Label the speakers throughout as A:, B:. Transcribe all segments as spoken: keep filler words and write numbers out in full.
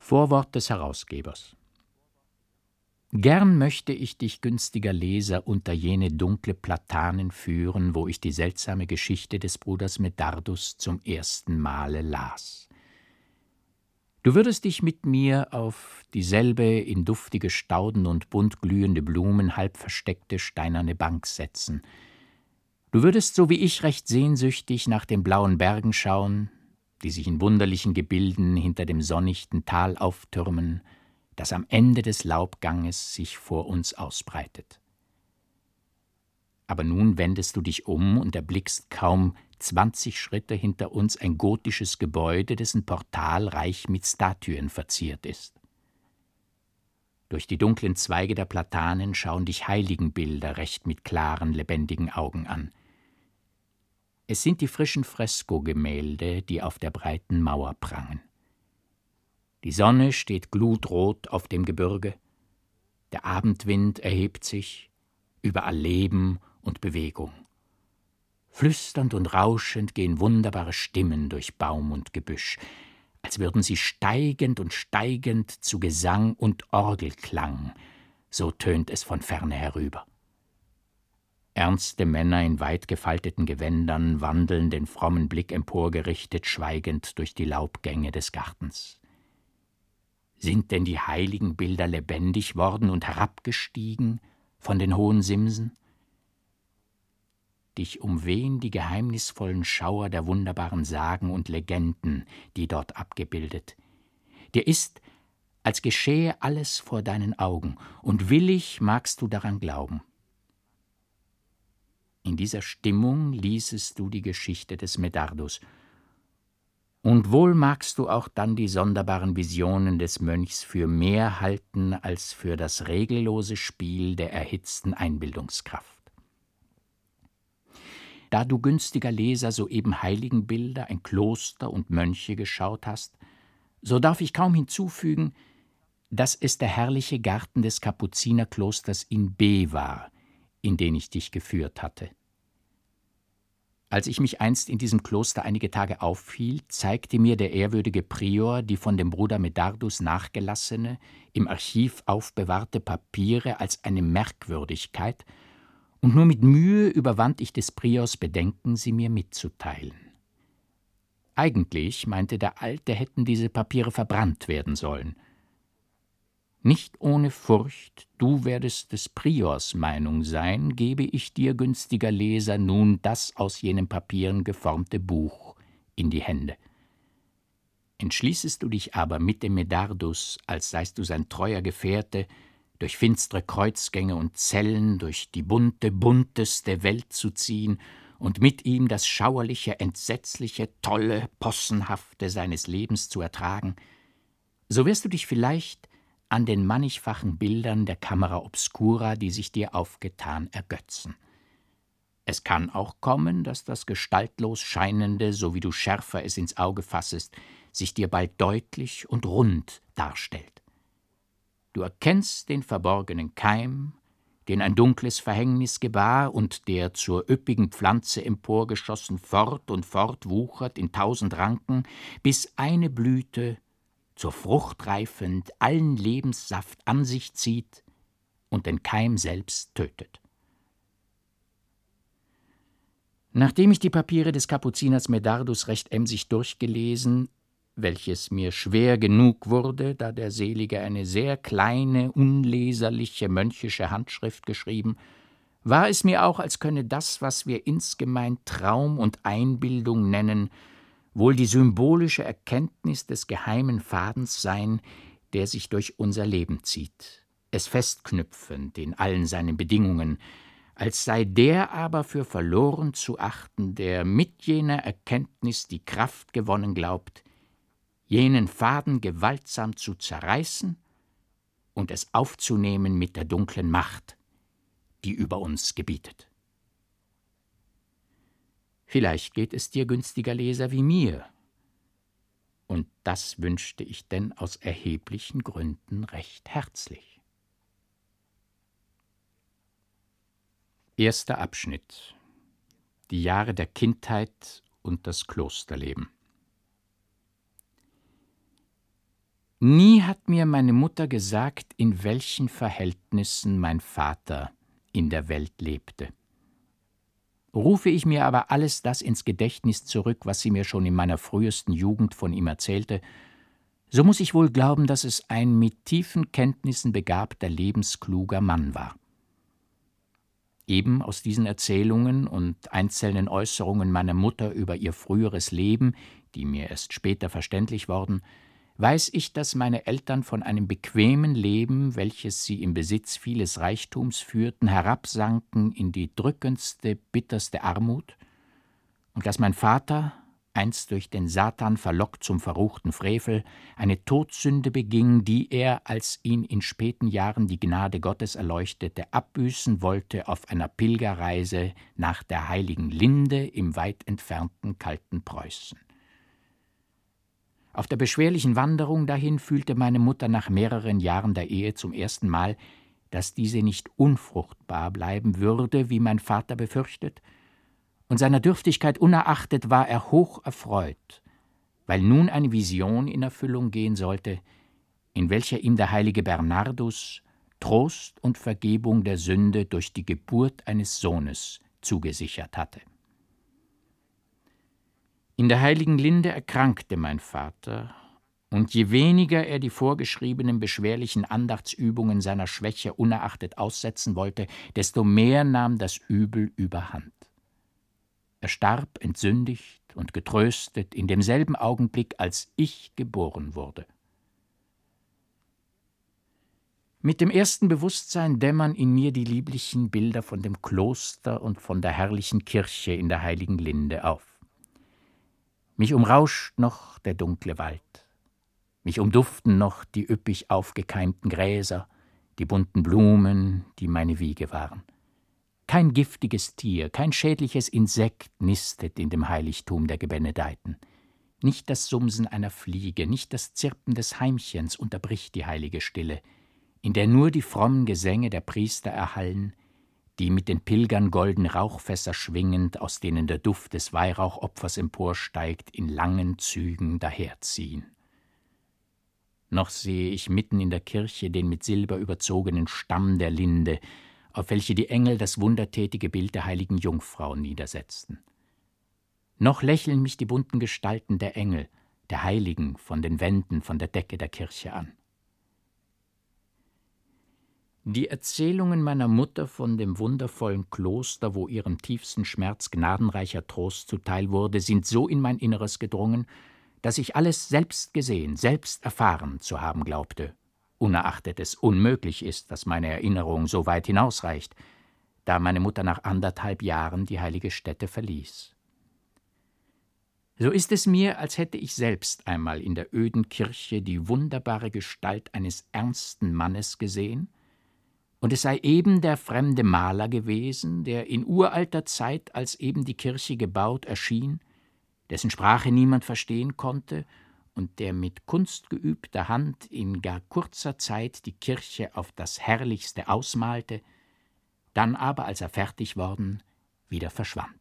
A: Vorwort des Herausgebers. Gern möchte ich dich, günstiger Leser, unter jene dunkle Platanen führen, wo ich die seltsame Geschichte des Bruders Medardus zum ersten Male las. Du würdest dich mit mir auf dieselbe in duftige Stauden und bunt glühende Blumen halb versteckte steinerne Bank setzen. Du würdest, so wie ich, recht sehnsüchtig nach den blauen Bergen schauen, die sich in wunderlichen Gebilden hinter dem sonnichten Tal auftürmen, das am Ende des Laubganges sich vor uns ausbreitet. Aber nun wendest du dich um und erblickst kaum zwanzig Schritte hinter uns ein gotisches Gebäude, dessen Portal reich mit Statuen verziert ist. Durch die dunklen Zweige der Platanen schauen dich Heiligenbilder recht mit klaren, lebendigen Augen an. Es sind die frischen Freskogemälde, die auf der breiten Mauer prangen. Die Sonne steht glutrot auf dem Gebirge, der Abendwind erhebt sich, überall Leben und Bewegung. Flüsternd und rauschend gehen wunderbare Stimmen durch Baum und Gebüsch, als würden sie steigend und steigend zu Gesang und Orgelklang, so tönt es von ferne herüber. Ernste Männer in weit gefalteten Gewändern wandeln den frommen Blick emporgerichtet schweigend durch die Laubgänge des Gartens. Sind denn die heiligen Bilder lebendig worden und herabgestiegen von den hohen Simsen? Dich umwehen die geheimnisvollen Schauer der wunderbaren Sagen und Legenden, die dort abgebildet. Dir ist, als geschehe alles vor deinen Augen, und willig magst du daran glauben. In dieser Stimmung liesest du die Geschichte des Medardus, und wohl magst du auch dann die sonderbaren Visionen des Mönchs für mehr halten als für das regellose Spiel der erhitzten Einbildungskraft. Da du, günstiger Leser, soeben Heiligenbilder, ein Kloster und Mönche geschaut hast, so darf ich kaum hinzufügen, dass es der herrliche Garten des Kapuzinerklosters in B war, in den ich dich geführt hatte. Als ich mich einst in diesem Kloster einige Tage aufhielt, zeigte mir der ehrwürdige Prior die von dem Bruder Medardus nachgelassene, im Archiv aufbewahrte Papiere als eine Merkwürdigkeit, und nur mit Mühe überwand ich des Priors Bedenken, sie mir mitzuteilen. Eigentlich, meinte der Alte, hätten diese Papiere verbrannt werden sollen. Nicht ohne Furcht, du werdest des Priors Meinung sein, gebe ich dir, günstiger Leser, nun das aus jenen Papieren geformte Buch in die Hände. Entschließest du dich aber mit dem Medardus, als seist du sein treuer Gefährte, durch finstere Kreuzgänge und Zellen, durch die bunte, bunteste Welt zu ziehen und mit ihm das schauerliche, entsetzliche, tolle, possenhafte seines Lebens zu ertragen, so wirst du dich vielleicht an den mannigfachen Bildern der Camera Obscura, die sich dir aufgetan, ergötzen. Es kann auch kommen, dass das gestaltlos Scheinende, so wie du schärfer es ins Auge fassest, sich dir bald deutlich und rund darstellt. Du erkennst den verborgenen Keim, den ein dunkles Verhängnis gebar und der zur üppigen Pflanze emporgeschossen fort und fort wuchert in tausend Ranken, bis eine Blüte, zur Frucht reifend, allen Lebenssaft an sich zieht und den Keim selbst tötet. Nachdem ich die Papiere des Kapuziners Medardus recht emsig durchgelesen, welches mir schwer genug wurde, da der Selige eine sehr kleine, unleserliche, mönchische Handschrift geschrieben, war es mir auch, als könne das, was wir insgemein Traum und Einbildung nennen, wohl die symbolische Erkenntnis des geheimen Fadens sein, der sich durch unser Leben zieht, es festknüpfend in allen seinen Bedingungen, als sei der aber für verloren zu achten, der mit jener Erkenntnis die Kraft gewonnen glaubt, jenen Faden gewaltsam zu zerreißen und es aufzunehmen mit der dunklen Macht, die über uns gebietet. Vielleicht geht es dir, günstiger Leser, wie mir, und das wünschte ich denn aus erheblichen Gründen recht herzlich. Erster Abschnitt: Die Jahre der Kindheit und das Klosterleben. Nie hat mir meine Mutter gesagt, in welchen Verhältnissen mein Vater in der Welt lebte. Rufe ich mir aber alles das ins Gedächtnis zurück, was sie mir schon in meiner frühesten Jugend von ihm erzählte, so muss ich wohl glauben, dass es ein mit tiefen Kenntnissen begabter, lebenskluger Mann war. Eben aus diesen Erzählungen und einzelnen Äußerungen meiner Mutter über ihr früheres Leben, die mir erst später verständlich worden, weiß ich, dass meine Eltern von einem bequemen Leben, welches sie im Besitz vieles Reichtums führten, herabsanken in die drückendste, bitterste Armut, und dass mein Vater, einst durch den Satan verlockt zum verruchten Frevel, eine Todsünde beging, die er, als ihn in späten Jahren die Gnade Gottes erleuchtete, abbüßen wollte auf einer Pilgerreise nach der heiligen Linde im weit entfernten kalten Preußen. Auf der beschwerlichen Wanderung dahin fühlte meine Mutter nach mehreren Jahren der Ehe zum ersten Mal, dass diese nicht unfruchtbar bleiben würde, wie mein Vater befürchtet, und seiner Dürftigkeit unerachtet war er hoch erfreut, weil nun eine Vision in Erfüllung gehen sollte, in welcher ihm der heilige Bernardus Trost und Vergebung der Sünde durch die Geburt eines Sohnes zugesichert hatte. In der heiligen Linde erkrankte mein Vater, und je weniger er die vorgeschriebenen beschwerlichen Andachtsübungen seiner Schwäche unerachtet aussetzen wollte, desto mehr nahm das Übel überhand. Er starb entsündigt und getröstet in demselben Augenblick, als ich geboren wurde. Mit dem ersten Bewusstsein dämmern in mir die lieblichen Bilder von dem Kloster und von der herrlichen Kirche in der heiligen Linde auf. Mich umrauscht noch der dunkle Wald, mich umduften noch die üppig aufgekeimten Gräser, die bunten Blumen, die meine Wiege waren. Kein giftiges Tier, kein schädliches Insekt nistet in dem Heiligtum der Gebenedeiten. Nicht das Sumsen einer Fliege, nicht das Zirpen des Heimchens unterbricht die heilige Stille, in der nur die frommen Gesänge der Priester erhallen, die mit den Pilgern golden Rauchfässer schwingend, aus denen der Duft des Weihrauchopfers emporsteigt, in langen Zügen daherziehen. Noch sehe ich mitten in der Kirche den mit Silber überzogenen Stamm der Linde, auf welche die Engel das wundertätige Bild der heiligen Jungfrau niedersetzten. Noch lächeln mich die bunten Gestalten der Engel, der Heiligen, von den Wänden, von der Decke der Kirche an. Die Erzählungen meiner Mutter von dem wundervollen Kloster, wo ihrem tiefsten Schmerz gnadenreicher Trost zuteil wurde, sind so in mein Inneres gedrungen, dass ich alles selbst gesehen, selbst erfahren zu haben glaubte, unerachtet es unmöglich ist, dass meine Erinnerung so weit hinausreicht, da meine Mutter nach anderthalb Jahren die heilige Stätte verließ. So ist es mir, als hätte ich selbst einmal in der öden Kirche die wunderbare Gestalt eines ernsten Mannes gesehen, und es sei eben der fremde Maler gewesen, der in uralter Zeit, als eben die Kirche gebaut, erschien, dessen Sprache niemand verstehen konnte und der mit kunstgeübter Hand in gar kurzer Zeit die Kirche auf das Herrlichste ausmalte, dann aber, als er fertig worden, wieder verschwand.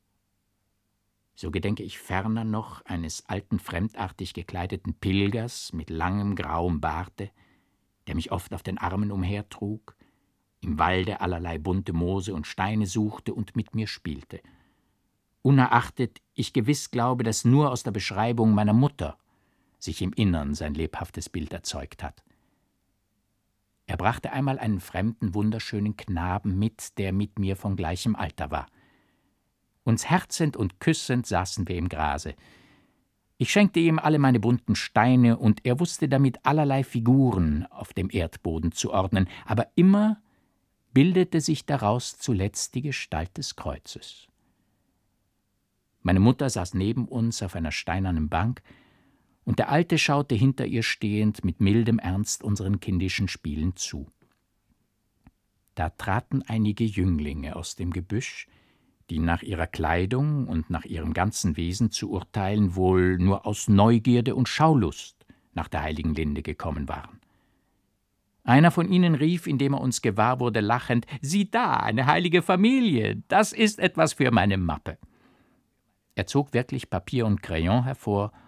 A: So gedenke ich ferner noch eines alten, fremdartig gekleideten Pilgers mit langem grauem Barte, der mich oft auf den Armen umhertrug, im Walde allerlei bunte Moose und Steine suchte und mit mir spielte. Unerachtet ich gewiss glaube, dass nur aus der Beschreibung meiner Mutter sich im Innern sein lebhaftes Bild erzeugt hat. Er brachte einmal einen fremden, wunderschönen Knaben mit, der mit mir von gleichem Alter war. Uns herzend und küssend saßen wir im Grase. Ich schenkte ihm alle meine bunten Steine, und er wusste damit allerlei Figuren auf dem Erdboden zu ordnen, aber immer bildete sich daraus zuletzt die Gestalt des Kreuzes. Meine Mutter saß neben uns auf einer steinernen Bank, und der Alte schaute hinter ihr stehend mit mildem Ernst unseren kindischen Spielen zu. Da traten einige Jünglinge aus dem Gebüsch, die nach ihrer Kleidung und nach ihrem ganzen Wesen zu urteilen wohl nur aus Neugierde und Schaulust nach der heiligen Linde gekommen waren. Einer von ihnen rief, indem er uns gewahr wurde, lachend: »Sieh da, eine heilige Familie, das ist etwas für meine Mappe.« Er zog wirklich Papier und Crayon hervor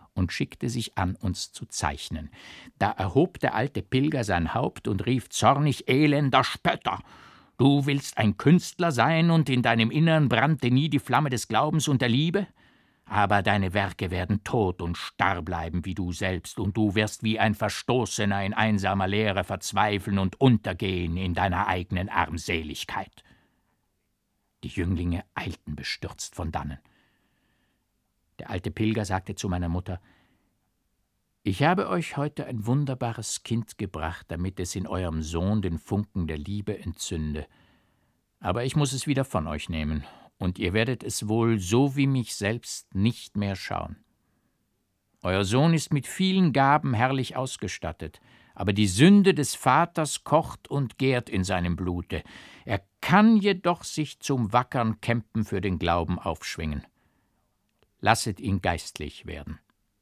A: und schickte sich an, uns zu zeichnen. Da erhob der alte Pilger sein Haupt und rief zornig: »Elender Spötter! Du willst ein Künstler sein, und in deinem Innern brannte nie die Flamme des Glaubens und der Liebe? Aber deine Werke werden tot und starr bleiben wie du selbst, und du wirst wie ein Verstoßener in einsamer Leere verzweifeln und untergehen in deiner eigenen Armseligkeit.« Die Jünglinge eilten bestürzt von dannen. Der alte Pilger sagte zu meiner Mutter: »Ich habe euch heute ein wunderbares Kind gebracht, damit es in eurem Sohn den Funken der Liebe entzünde. Aber ich muss es wieder von euch nehmen, und ihr werdet es wohl, so wie mich selbst, nicht mehr schauen. Euer Sohn ist mit vielen Gaben herrlich ausgestattet, aber die Sünde des Vaters kocht und gärt in seinem Blute. Er kann jedoch sich zum wackern Kämpfen für den Glauben aufschwingen. Lasset ihn geistlich werden.«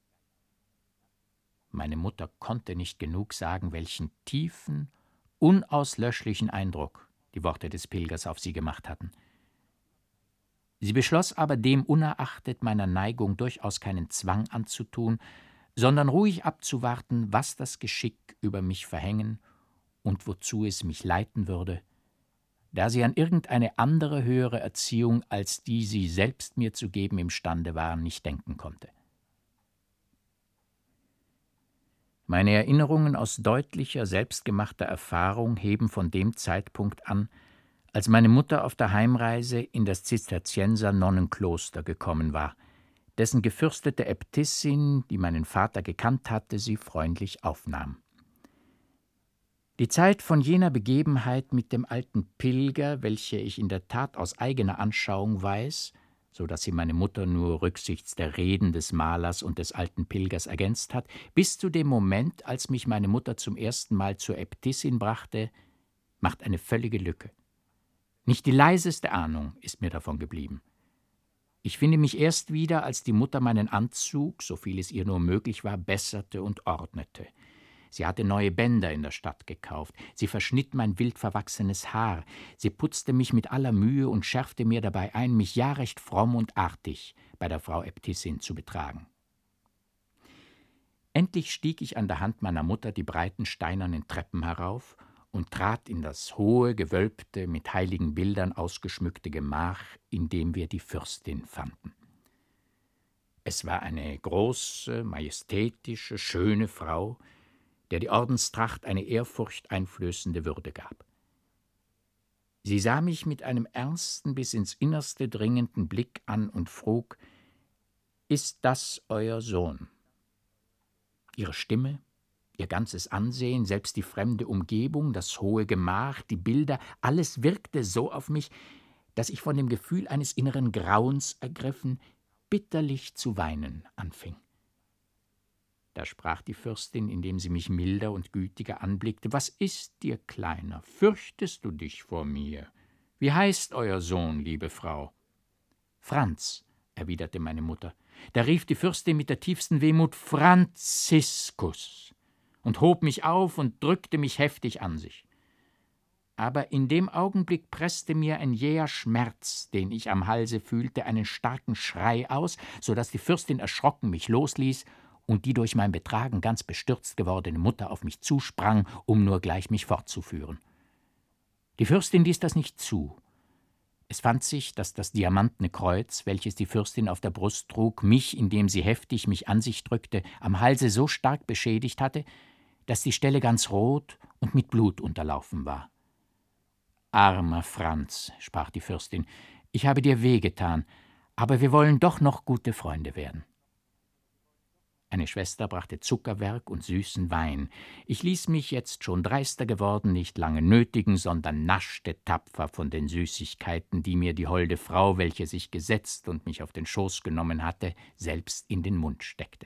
A: Meine Mutter konnte nicht genug sagen, welchen tiefen, unauslöschlichen Eindruck die Worte des Pilgers auf sie gemacht hatten. Sie beschloss aber, dem unerachtet meiner Neigung durchaus keinen Zwang anzutun, sondern ruhig abzuwarten, was das Geschick über mich verhängen und wozu es mich leiten würde, da sie an irgendeine andere höhere Erziehung, als die sie selbst mir zu geben imstande war, nicht denken konnte. Meine Erinnerungen aus deutlicher, selbstgemachter Erfahrung heben von dem Zeitpunkt an, als meine Mutter auf der Heimreise in das Zisterzienser-Nonnenkloster gekommen war, dessen gefürstete Äbtissin, die meinen Vater gekannt hatte, sie freundlich aufnahm. Die Zeit von jener Begebenheit mit dem alten Pilger, welche ich in der Tat aus eigener Anschauung weiß, so dass sie meine Mutter nur rücksichts der Reden des Malers und des alten Pilgers ergänzt hat, bis zu dem Moment, als mich meine Mutter zum ersten Mal zur Äbtissin brachte, macht eine völlige Lücke. Nicht die leiseste Ahnung ist mir davon geblieben. Ich finde mich erst wieder, als die Mutter meinen Anzug, so viel es ihr nur möglich war, besserte und ordnete. Sie hatte neue Bänder in der Stadt gekauft, sie verschnitt mein wild verwachsenes Haar, sie putzte mich mit aller Mühe und schärfte mir dabei ein, mich ja recht fromm und artig bei der Frau Äbtissin zu betragen. Endlich stieg ich an der Hand meiner Mutter die breiten steinernen Treppen herauf und trat in das hohe, gewölbte, mit heiligen Bildern ausgeschmückte Gemach, in dem wir die Fürstin fanden. Es war eine große, majestätische, schöne Frau, der die Ordenstracht eine ehrfurchteinflößende Würde gab. Sie sah mich mit einem ernsten, bis ins Innerste dringenden Blick an und frug: »Ist das euer Sohn?« Ihre Stimme, ihr ganzes Ansehen, selbst die fremde Umgebung, das hohe Gemach, die Bilder, alles wirkte so auf mich, dass ich von dem Gefühl eines inneren Grauens ergriffen, bitterlich zu weinen anfing. Da sprach die Fürstin, indem sie mich milder und gütiger anblickte: »Was ist dir, Kleiner? Fürchtest du dich vor mir? Wie heißt euer Sohn, liebe Frau?« »Franz«, erwiderte meine Mutter. Da rief die Fürstin mit der tiefsten Wehmut: »Franziskus«, und hob mich auf und drückte mich heftig an sich. Aber in dem Augenblick presste mir ein jäher Schmerz, den ich am Halse fühlte, einen starken Schrei aus, so dass die Fürstin erschrocken mich losließ und die durch mein Betragen ganz bestürzt gewordene Mutter auf mich zusprang, um nur gleich mich fortzuführen. Die Fürstin ließ das nicht zu. Es fand sich, dass das diamantene Kreuz, welches die Fürstin auf der Brust trug, mich, indem sie heftig mich an sich drückte, am Halse so stark beschädigt hatte, dass die Stelle ganz rot und mit Blut unterlaufen war. »Armer Franz«, sprach die Fürstin, »ich habe dir wehgetan, aber wir wollen doch noch gute Freunde werden.« Eine Schwester brachte Zuckerwerk und süßen Wein. Ich ließ mich, jetzt schon dreister geworden, nicht lange nötigen, sondern naschte tapfer von den Süßigkeiten, die mir die holde Frau, welche sich gesetzt und mich auf den Schoß genommen hatte, selbst in den Mund steckte.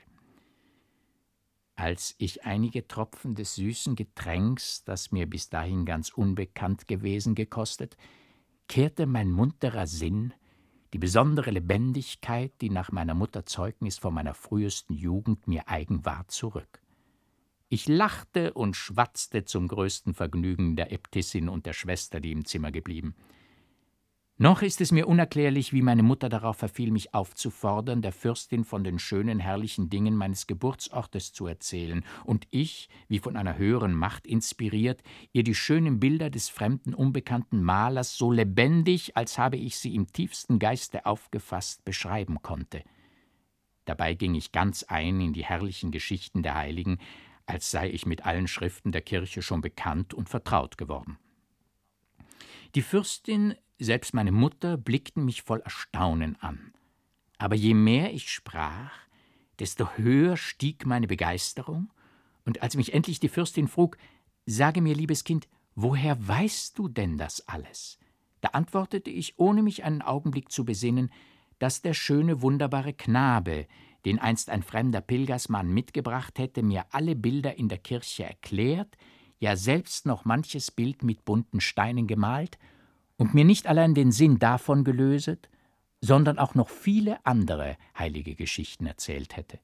A: Als ich einige Tropfen des süßen Getränks, das mir bis dahin ganz unbekannt gewesen, gekostet, kehrte mein munterer Sinn, die besondere Lebendigkeit, die nach meiner Mutter Zeugnis von meiner frühesten Jugend mir eigen war, zurück. Ich lachte und schwatzte zum größten Vergnügen der Äbtissin und der Schwester, die im Zimmer geblieben. Noch ist es mir unerklärlich, wie meine Mutter darauf verfiel, mich aufzufordern, der Fürstin von den schönen, herrlichen Dingen meines Geburtsortes zu erzählen, und ich, wie von einer höheren Macht inspiriert, ihr die schönen Bilder des fremden, unbekannten Malers so lebendig, als habe ich sie im tiefsten Geiste aufgefasst, beschreiben konnte. Dabei ging ich ganz ein in die herrlichen Geschichten der Heiligen, als sei ich mit allen Schriften der Kirche schon bekannt und vertraut geworden. Die Fürstin, selbst meine Mutter, blickten mich voll Erstaunen an. Aber je mehr ich sprach, desto höher stieg meine Begeisterung, und als mich endlich die Fürstin frug: »Sage mir, liebes Kind, woher weißt du denn das alles?« Da antwortete ich, ohne mich einen Augenblick zu besinnen, dass der schöne, wunderbare Knabe, den einst ein fremder Pilgersmann mitgebracht hätte, mir alle Bilder in der Kirche erklärt, ja selbst noch manches Bild mit bunten Steinen gemalt und mir nicht allein den Sinn davon gelöset, sondern auch noch viele andere heilige Geschichten erzählt hätte.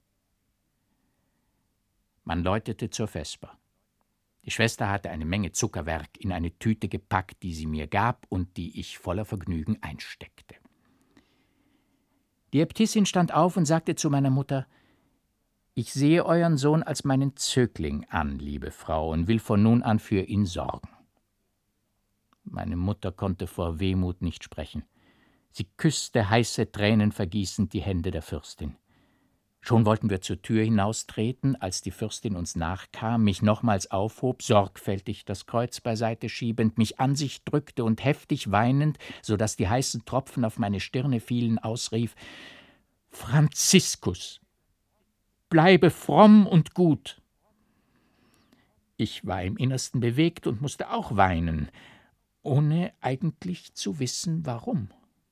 A: Man läutete zur Vesper. Die Schwester hatte eine Menge Zuckerwerk in eine Tüte gepackt, die sie mir gab und die ich voller Vergnügen einsteckte. Die Äbtissin stand auf und sagte zu meiner Mutter: »Ich sehe euren Sohn als meinen Zögling an, liebe Frau, und will von nun an für ihn sorgen.« Meine Mutter konnte vor Wehmut nicht sprechen. Sie küsste heiße Tränen vergießend die Hände der Fürstin. Schon wollten wir zur Tür hinaustreten, als die Fürstin uns nachkam, mich nochmals aufhob, sorgfältig das Kreuz beiseite schiebend, mich an sich drückte und heftig weinend, so daß die heißen Tropfen auf meine Stirne fielen, ausrief: »Franziskus, bleibe fromm und gut!« Ich war im Innersten bewegt und musste auch weinen, ohne eigentlich zu wissen, warum.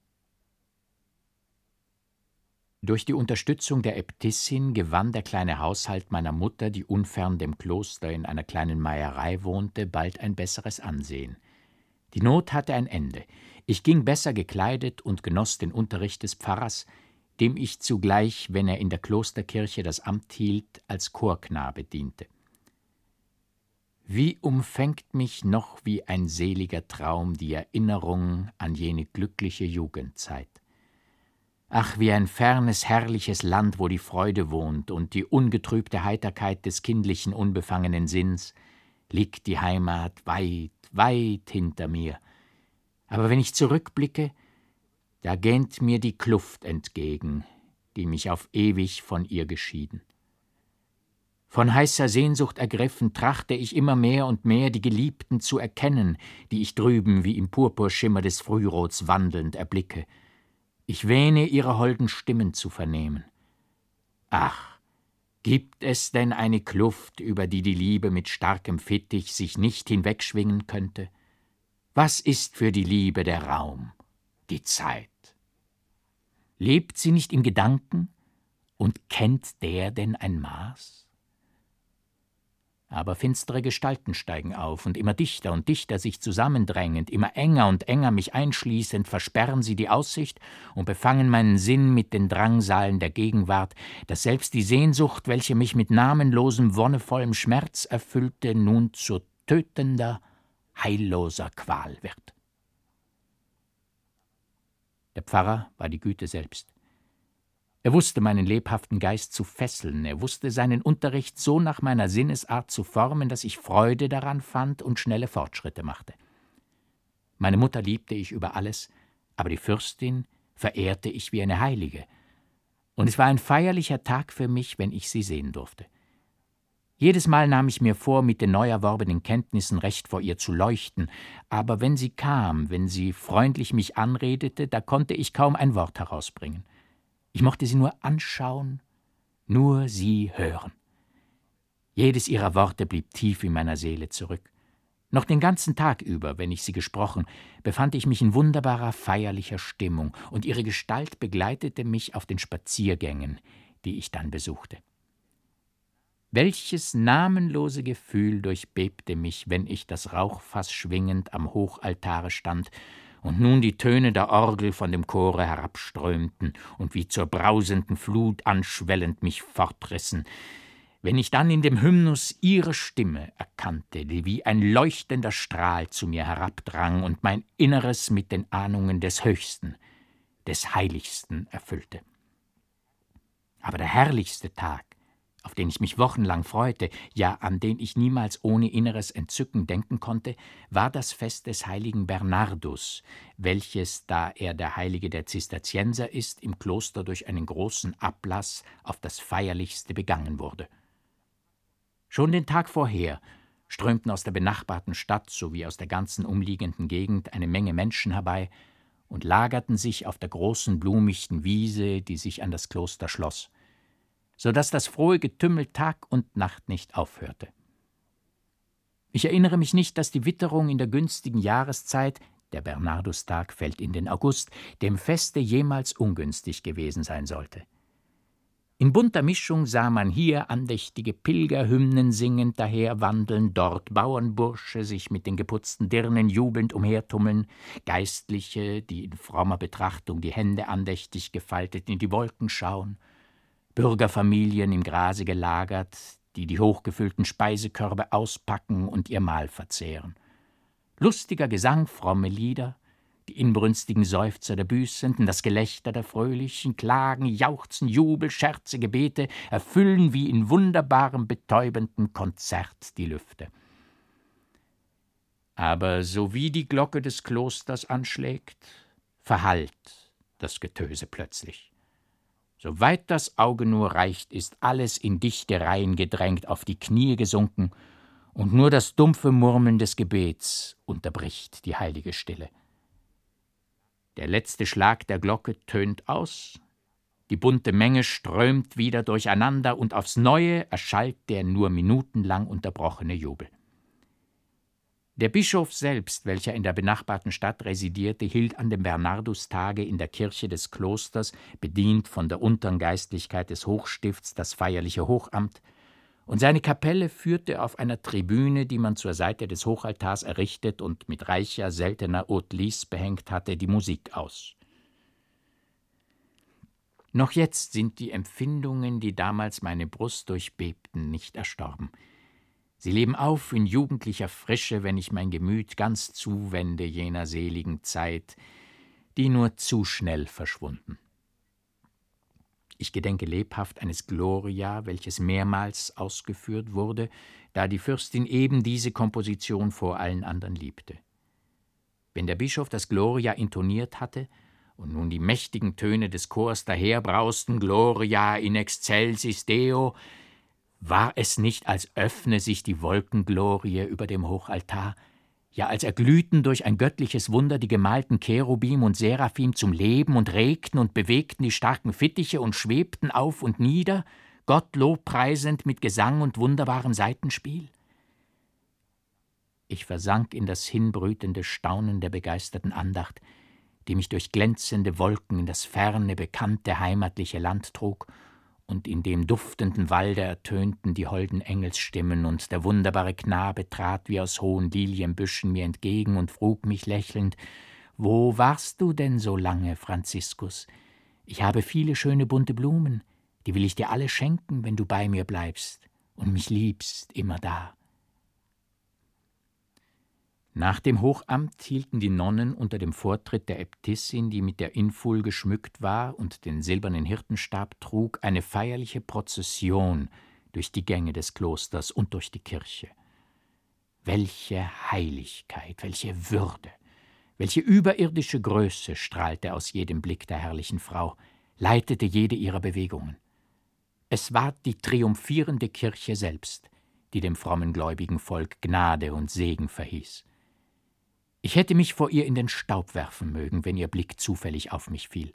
A: Durch die Unterstützung der Äbtissin gewann der kleine Haushalt meiner Mutter, die unfern dem Kloster in einer kleinen Meierei wohnte, bald ein besseres Ansehen. Die Not hatte ein Ende. Ich ging besser gekleidet und genoss den Unterricht des Pfarrers, dem ich zugleich, wenn er in der Klosterkirche das Amt hielt, als Chorknabe diente. Wie umfängt mich noch wie ein seliger Traum die Erinnerung an jene glückliche Jugendzeit. Ach, wie ein fernes, herrliches Land, wo die Freude wohnt und die ungetrübte Heiterkeit des kindlichen, unbefangenen Sinns, liegt die Heimat weit, weit hinter mir. Aber wenn ich zurückblicke, da gähnt mir die Kluft entgegen, die mich auf ewig von ihr geschieden. Von heißer Sehnsucht ergriffen, trachte ich immer mehr und mehr, die Geliebten zu erkennen, die ich drüben wie im Purpurschimmer des Frührots wandelnd erblicke. Ich wähne ihre holden Stimmen zu vernehmen. Ach, gibt es denn eine Kluft, über die die Liebe mit starkem Fittich sich nicht hinwegschwingen könnte? Was ist für die Liebe der Raum, die Zeit? Lebt sie nicht im Gedanken, und kennt der denn ein Maß? Aber finstere Gestalten steigen auf, und immer dichter und dichter sich zusammendrängend, immer enger und enger mich einschließend, versperren sie die Aussicht und befangen meinen Sinn mit den Drangsalen der Gegenwart, dass selbst die Sehnsucht, welche mich mit namenlosem, wonnevollem Schmerz erfüllte, nun zu tötender, heilloser Qual wird. Der Pfarrer war die Güte selbst. Er wusste, meinen lebhaften Geist zu fesseln, er wusste, seinen Unterricht so nach meiner Sinnesart zu formen, dass ich Freude daran fand und schnelle Fortschritte machte. Meine Mutter liebte ich über alles, aber die Fürstin verehrte ich wie eine Heilige, und es war ein feierlicher Tag für mich, wenn ich sie sehen durfte. Jedes Mal nahm ich mir vor, mit den neu erworbenen Kenntnissen recht vor ihr zu leuchten, aber wenn sie kam, wenn sie freundlich mich anredete, da konnte ich kaum ein Wort herausbringen. Ich mochte sie nur anschauen, nur sie hören. Jedes ihrer Worte blieb tief in meiner Seele zurück. Noch den ganzen Tag über, wenn ich sie gesprochen, befand ich mich in wunderbarer, feierlicher Stimmung, und ihre Gestalt begleitete mich auf den Spaziergängen, die ich dann besuchte. Welches namenlose Gefühl durchbebte mich, wenn ich das Rauchfass schwingend am Hochaltare stand und nun die Töne der Orgel von dem Chore herabströmten und wie zur brausenden Flut anschwellend mich fortrissen. Wenn ich dann in dem Hymnus ihre Stimme erkannte, die wie ein leuchtender Strahl zu mir herabdrang und mein Inneres mit den Ahnungen des Höchsten, des Heiligsten erfüllte. Aber der herrlichste Tag, auf den ich mich wochenlang freute, ja, an den ich niemals ohne inneres Entzücken denken konnte, war das Fest des heiligen Bernardus, welches, da er der Heilige der Zisterzienser ist, im Kloster durch einen großen Ablass auf das Feierlichste begangen wurde. Schon den Tag vorher strömten aus der benachbarten Stadt sowie aus der ganzen umliegenden Gegend eine Menge Menschen herbei und lagerten sich auf der großen blumichten Wiese, die sich an das Kloster schloss, so daß das frohe Getümmel Tag und Nacht nicht aufhörte. Ich erinnere mich nicht, dass die Witterung in der günstigen Jahreszeit, der Bernardustag fällt in den August, dem Feste jemals ungünstig gewesen sein sollte. In bunter Mischung sah man hier andächtige Pilger Hymnen singend daherwandeln, dort Bauernbursche sich mit den geputzten Dirnen jubelnd umhertummeln, Geistliche, die in frommer Betrachtung die Hände andächtig gefaltet in die Wolken schauen, Bürgerfamilien im Grase gelagert, die die hochgefüllten Speisekörbe auspacken und ihr Mahl verzehren. Lustiger Gesang, fromme Lieder, die inbrünstigen Seufzer der Büßenden, das Gelächter der Fröhlichen, Klagen, Jauchzen, Jubel, Scherze, Gebete erfüllen wie in wunderbarem, betäubendem Konzert die Lüfte. Aber sowie die Glocke des Klosters anschlägt, verhallt das Getöse plötzlich. Soweit das Auge nur reicht, ist alles in dichte Reihen gedrängt, auf die Knie gesunken, und nur das dumpfe Murmeln des Gebets unterbricht die heilige Stille. Der letzte Schlag der Glocke tönt aus, die bunte Menge strömt wieder durcheinander, und aufs Neue erschallt der nur minutenlang unterbrochene Jubel. Der Bischof selbst, welcher in der benachbarten Stadt residierte, hielt an dem Bernardustage in der Kirche des Klosters, bedient von der untern Geistlichkeit des Hochstifts, das feierliche Hochamt, und seine Kapelle führte auf einer Tribüne, die man zur Seite des Hochaltars errichtet und mit reicher, seltener Haute-Lice behängt hatte, die Musik aus. Noch jetzt sind die Empfindungen, die damals meine Brust durchbebten, nicht erstorben. Sie leben auf in jugendlicher Frische, wenn ich mein Gemüt ganz zuwende jener seligen Zeit, die nur zu schnell verschwunden. Ich gedenke lebhaft eines Gloria, welches mehrmals ausgeführt wurde, da die Fürstin eben diese Komposition vor allen anderen liebte. Wenn der Bischof das Gloria intoniert hatte und nun die mächtigen Töne des Chors daherbrausten, Gloria in excelsis Deo, war es nicht, als öffne sich die Wolkenglorie über dem Hochaltar, ja, als erglühten durch ein göttliches Wunder die gemalten Cherubim und Seraphim zum Leben und regten und bewegten die starken Fittiche und schwebten auf und nieder, Gott lobpreisend mit Gesang und wunderbarem Saitenspiel? Ich versank in das hinbrütende Staunen der begeisterten Andacht, die mich durch glänzende Wolken in das ferne, bekannte, heimatliche Land trug, und in dem duftenden Walde ertönten die holden Engelsstimmen, und der wunderbare Knabe trat wie aus hohen Lilienbüschen mir entgegen und frug mich lächelnd: »Wo warst du denn so lange, Franziskus? Ich habe viele schöne bunte Blumen, die will ich dir alle schenken, wenn du bei mir bleibst und mich liebst immerdar.« Nach dem Hochamt hielten die Nonnen unter dem Vortritt der Äbtissin, die mit der Inful geschmückt war und den silbernen Hirtenstab trug, eine feierliche Prozession durch die Gänge des Klosters und durch die Kirche. Welche Heiligkeit, welche Würde, welche überirdische Größe strahlte aus jedem Blick der herrlichen Frau, leitete jede ihrer Bewegungen. Es war die triumphierende Kirche selbst, die dem frommen gläubigen Volk Gnade und Segen verhieß. Ich hätte mich vor ihr in den Staub werfen mögen, wenn ihr Blick zufällig auf mich fiel.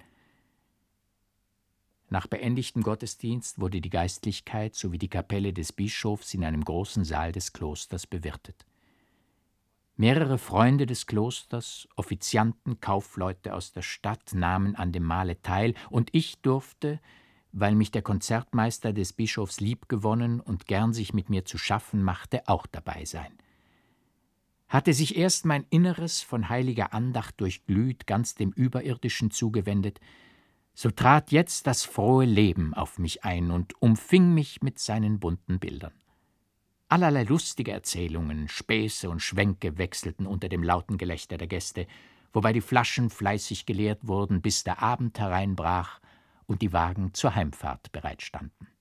A: Nach beendigtem Gottesdienst wurde die Geistlichkeit sowie die Kapelle des Bischofs in einem großen Saal des Klosters bewirtet. Mehrere Freunde des Klosters, Offizianten, Kaufleute aus der Stadt nahmen an dem Mahle teil, und ich durfte, weil mich der Konzertmeister des Bischofs liebgewonnen und gern sich mit mir zu schaffen machte, auch dabei sein. Hatte sich erst mein Inneres von heiliger Andacht durchglüht, ganz dem Überirdischen zugewendet, So trat jetzt das frohe Leben auf mich ein und umfing mich mit seinen bunten Bildern. Allerlei lustige Erzählungen, Späße und Schwänke wechselten unter dem lauten Gelächter der Gäste, wobei die Flaschen fleißig geleert wurden, bis der Abend hereinbrach und die Wagen zur Heimfahrt bereitstanden.